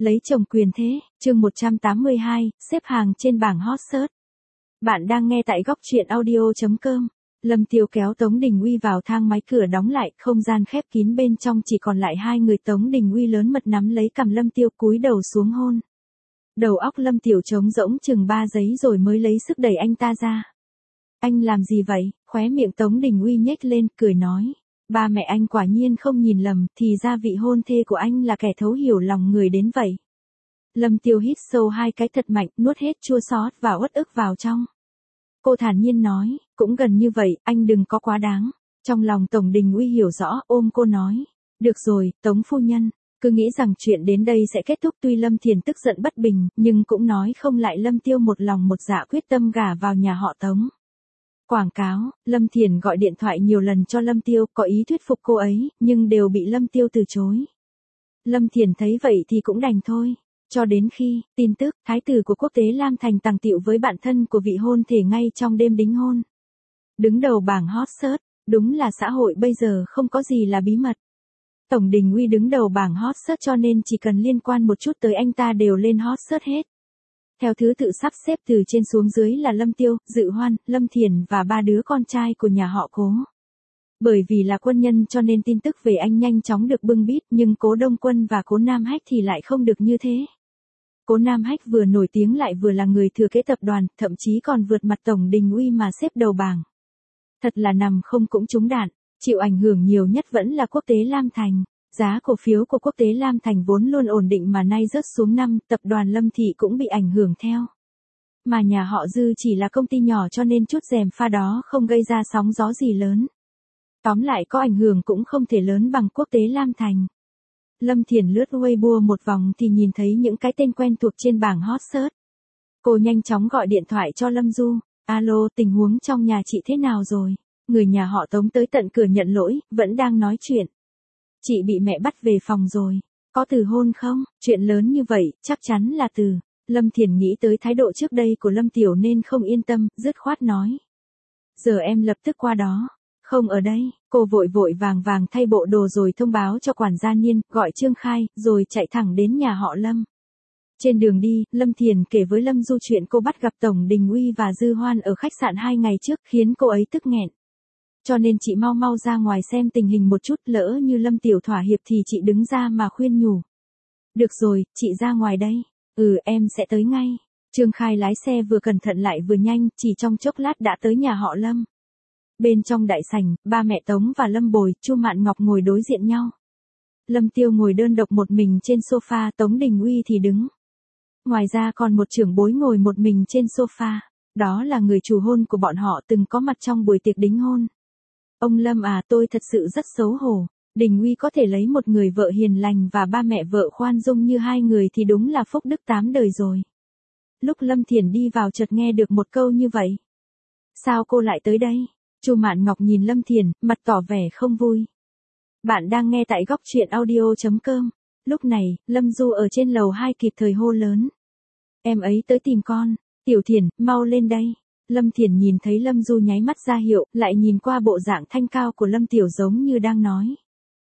Lấy chồng quyền thế, chương 182, xếp hàng trên bảng hot search. Bạn đang nghe tại góc truyện audio.com. Lâm Tiêu kéo Tống Đình Uy vào thang máy, cửa đóng lại, không gian khép kín, bên trong chỉ còn lại hai người. Tống Đình Uy lớn mật nắm lấy cằm Lâm Tiêu, cúi đầu xuống hôn. Đầu óc Lâm Tiểu trống rỗng chừng 3 giây rồi mới lấy sức đẩy anh ta ra. Anh làm gì vậy? Khóe miệng Tống Đình Uy nhếch lên, cười nói. Ba mẹ anh quả nhiên không nhìn lầm, thì ra vị hôn thê của anh là kẻ thấu hiểu lòng người đến vậy. Lâm Tiêu hít sâu 2 cái thật mạnh, nuốt hết chua xót và uất ức vào trong. Cô thản nhiên nói, cũng gần như vậy, anh đừng có quá đáng. Trong lòng Tống Đình Uy hiểu rõ, ôm cô nói. Được rồi, Tống phu nhân, cứ nghĩ rằng chuyện đến đây sẽ kết thúc. Tuy Lâm Thiền tức giận bất bình, nhưng cũng nói không lại Lâm Tiêu một lòng một dạ quyết tâm gả vào nhà họ Tống. Quảng cáo, Lâm Thiền gọi điện thoại nhiều lần cho Lâm Tiêu, có ý thuyết phục cô ấy, nhưng đều bị Lâm Tiêu từ chối. Lâm Thiền thấy vậy thì cũng đành thôi. Cho đến khi, tin tức, thái tử của quốc tế Lam Thành tàng tiệu với bạn thân của vị hôn thê ngay trong đêm đính hôn. Đứng đầu bảng hot search, đúng là xã hội bây giờ không có gì là bí mật. Tống Đình Uy đứng đầu bảng hot search cho nên chỉ cần liên quan một chút tới anh ta đều lên hot search hết. Theo thứ tự sắp xếp từ trên xuống dưới là Lâm Tiêu, Dự Hoan, Lâm Thiền và 3 đứa con trai của nhà họ Cố. Bởi vì là quân nhân cho nên tin tức về anh nhanh chóng được bưng bít, nhưng Cố Đông Quân và Cố Nam Hách thì lại không được như thế. Cố Nam Hách vừa nổi tiếng lại vừa là người thừa kế tập đoàn, thậm chí còn vượt mặt Tống Đình Uy mà xếp đầu bảng. Thật là nằm không cũng trúng đạn, chịu ảnh hưởng nhiều nhất vẫn là quốc tế Lam Thành. Giá cổ phiếu của quốc tế Lam Thành vốn luôn ổn định mà nay rớt xuống 5, tập đoàn Lâm Thị cũng bị ảnh hưởng theo. Mà nhà họ Dư chỉ là công ty nhỏ cho nên chút rèm pha đó không gây ra sóng gió gì lớn. Tóm lại có ảnh hưởng cũng không thể lớn bằng quốc tế Lam Thành. Lâm Thiền lướt Weibo một vòng thì nhìn thấy những cái tên quen thuộc trên bảng hot search. Cô nhanh chóng gọi điện thoại cho Lâm Du. Alo, tình huống trong nhà chị thế nào rồi? Người nhà họ Tống tới tận cửa nhận lỗi, vẫn đang nói chuyện. Chị bị mẹ bắt về phòng rồi. Có từ hôn không? Chuyện lớn như vậy, chắc chắn là từ. Lâm Thiền nghĩ tới thái độ trước đây của Lâm Tiểu nên không yên tâm, dứt khoát nói. Giờ em lập tức qua đó. Không ở đây, cô vội vội vàng vàng thay bộ đồ rồi thông báo cho quản gia Niên, gọi Trương Khai, rồi chạy thẳng đến nhà họ Lâm. Trên đường đi, Lâm Thiền kể với Lâm Du chuyện cô bắt gặp Tống Đình Uy và Dư Hoan ở khách sạn 2 ngày trước, khiến cô ấy tức nghẹn. Cho nên chị mau mau ra ngoài xem tình hình một chút, lỡ như Lâm Tiểu thỏa hiệp thì chị đứng ra mà khuyên nhủ. Được rồi, chị ra ngoài đây. Em sẽ tới ngay. Trương Khai lái xe vừa cẩn thận lại vừa nhanh, chỉ trong chốc lát đã tới nhà họ Lâm. Bên trong đại sảnh, ba mẹ Tống và Lâm Bồi, Chu Mạn Ngọc ngồi đối diện nhau. Lâm Tiêu ngồi đơn độc một mình trên sofa, Tống Đình Uy thì đứng. Ngoài ra còn một trưởng bối ngồi một mình trên sofa. Đó là người chủ hôn của bọn họ từng có mặt trong buổi tiệc đính hôn. Ông Lâm à, tôi thật sự rất xấu hổ. Đình Uy có thể lấy một người vợ hiền lành và ba mẹ vợ khoan dung như hai người thì đúng là phúc đức 8 đời rồi. Lúc Lâm Thiền đi vào chợt nghe được một câu như vậy. Sao cô lại tới đây? Chu Mạn Ngọc nhìn Lâm Thiền, mặt tỏ vẻ không vui. Bạn đang nghe tại góc truyện audio.com. Lúc này, Lâm Du ở trên lầu 2 kịp thời hô lớn. Em ấy tới tìm con. Tiểu Thiền, mau lên đây. Lâm Thiền nhìn thấy Lâm Du nháy mắt ra hiệu, lại nhìn qua bộ dạng thanh cao của Lâm Tiểu giống như đang nói.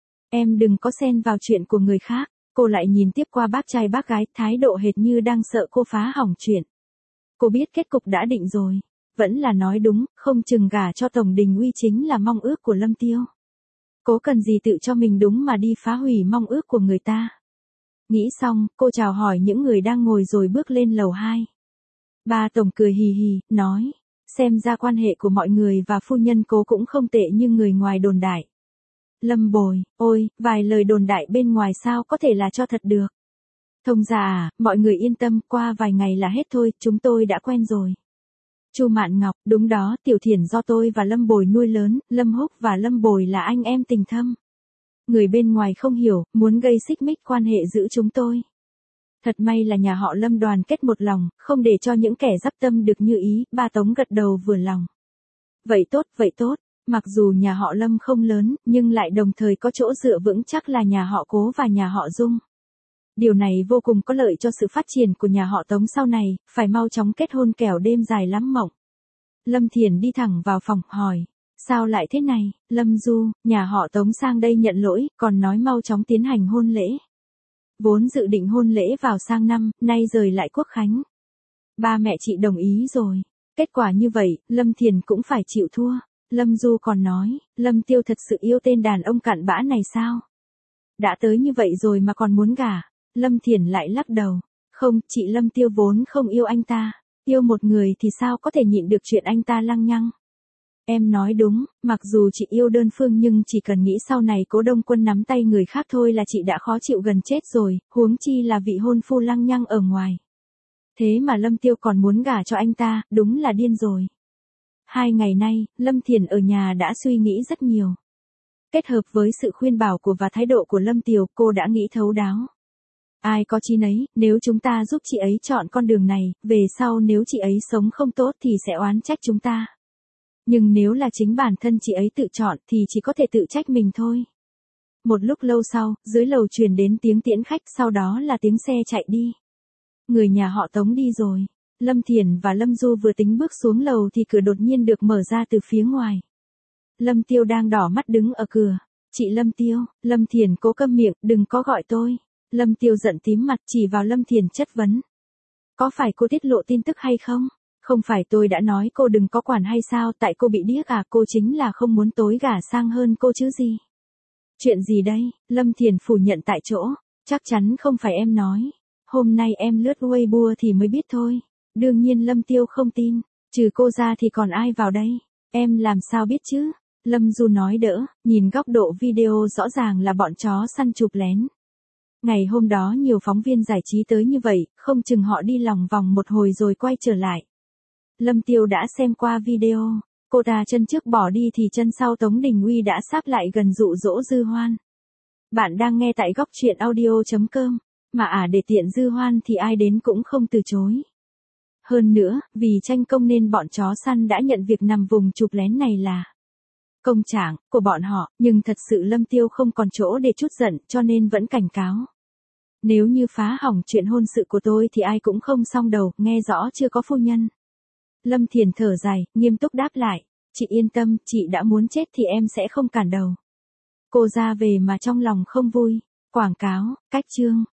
Em đừng có xen vào chuyện của người khác. Cô lại nhìn tiếp qua bác trai bác gái, thái độ hệt như đang sợ cô phá hỏng chuyện. Cô biết kết cục đã định rồi. Vẫn là nói đúng, không chừng gả cho Tống Đình Uy chính là mong ước của Lâm Tiêu. Cố cần gì tự cho mình đúng mà đi phá hủy mong ước của người ta. Nghĩ xong, cô chào hỏi những người đang ngồi rồi bước lên lầu 2. Ba Tống cười hì hì, nói, xem ra quan hệ của mọi người và phu nhân Cố cũng không tệ như người ngoài đồn đại. Lâm Bồi, ôi, vài lời đồn đại bên ngoài sao có thể là cho thật được. Thông gia à, mọi người yên tâm, qua vài ngày là hết thôi, chúng tôi đã quen rồi. Chu Mạn Ngọc, đúng đó, Tiểu Thiền do tôi và Lâm Bồi nuôi lớn, Lâm Húc và Lâm Bồi là anh em tình thâm. Người bên ngoài không hiểu, muốn gây xích mích quan hệ giữa chúng tôi. Thật may là nhà họ Lâm đoàn kết một lòng, không để cho những kẻ giáp tâm được như ý, ba Tống gật đầu vừa lòng. Vậy tốt, mặc dù nhà họ Lâm không lớn, nhưng lại đồng thời có chỗ dựa vững chắc là nhà họ Cố và nhà họ Dung. Điều này vô cùng có lợi cho sự phát triển của nhà họ Tống sau này, phải mau chóng kết hôn kẻo đêm dài lắm mộng. Lâm Thiền đi thẳng vào phòng, hỏi, sao lại thế này? Lâm Du, nhà họ Tống sang đây nhận lỗi, còn nói mau chóng tiến hành hôn lễ. Vốn dự định hôn lễ vào sang năm, nay rời lại Quốc khánh. Ba mẹ chị đồng ý rồi. Kết quả như vậy, Lâm Thiền cũng phải chịu thua. Lâm Du còn nói, Lâm Tiêu thật sự yêu tên đàn ông cặn bã này sao? Đã tới như vậy rồi mà còn muốn gả. Lâm Thiền lại lắc đầu. Không, chị Lâm Tiêu vốn không yêu anh ta. Yêu một người thì sao có thể nhịn được chuyện anh ta lăng nhăng. Em nói đúng, mặc dù chị yêu đơn phương nhưng chỉ cần nghĩ sau này Cố Đông Quân nắm tay người khác thôi là chị đã khó chịu gần chết rồi, huống chi là vị hôn phu lăng nhăng ở ngoài. Thế mà Lâm Tiêu còn muốn gả cho anh ta, đúng là điên rồi. 2 ngày nay, Lâm Thiền ở nhà đã suy nghĩ rất nhiều. Kết hợp với sự khuyên bảo của và thái độ của Lâm Tiều, cô đã nghĩ thấu đáo. Ai có chi nấy, nếu chúng ta giúp chị ấy chọn con đường này, về sau nếu chị ấy sống không tốt thì sẽ oán trách chúng ta. Nhưng nếu là chính bản thân chị ấy tự chọn thì chỉ có thể tự trách mình thôi. Một lúc lâu sau, dưới lầu truyền đến tiếng tiễn khách, sau đó là tiếng xe chạy đi. Người nhà họ Tống đi rồi. Lâm Thiền và Lâm Du vừa tính bước xuống lầu thì cửa đột nhiên được mở ra từ phía ngoài. Lâm Tiêu đang đỏ mắt đứng ở cửa. Chị Lâm Tiêu, Lâm Thiền cố câm miệng, đừng có gọi tôi. Lâm Tiêu giận tím mặt chỉ vào Lâm Thiền chất vấn. Có phải cô tiết lộ tin tức hay không? Không phải tôi đã nói cô đừng có quản hay sao, tại cô bị điếc à, cô chính là không muốn tối gả sang hơn cô chứ gì. Chuyện gì đây? Lâm Thiền phủ nhận tại chỗ. Chắc chắn không phải em nói. Hôm nay em lướt Weibo thì mới biết thôi. Đương nhiên Lâm Tiêu không tin. Trừ cô ra thì còn ai vào đây? Em làm sao biết chứ? Lâm Du nói đỡ, nhìn góc độ video rõ ràng là bọn chó săn chụp lén. Ngày hôm đó nhiều phóng viên giải trí tới như vậy, không chừng họ đi lòng vòng một hồi rồi quay trở lại. Lâm Tiêu đã xem qua video, cô ta chân trước bỏ đi thì chân sau Tống Đình Uy đã sáp lại gần dụ dỗ Dư Hoan. Bạn đang nghe tại góc truyện audio.com, mà để tiện Dư Hoan thì ai đến cũng không từ chối. Hơn nữa, vì tranh công nên bọn chó săn đã nhận việc nằm vùng chụp lén này là công trạng của bọn họ, nhưng thật sự Lâm Tiêu không còn chỗ để trút giận cho nên vẫn cảnh cáo. Nếu như phá hỏng chuyện hôn sự của tôi thì ai cũng không xong đầu, nghe rõ chưa có phu nhân. Lâm Thiền thở dài, nghiêm túc đáp lại. Chị yên tâm, chị đã muốn chết thì em sẽ không cản đầu. Cô ra về mà trong lòng không vui. Quảng cáo, cách chương.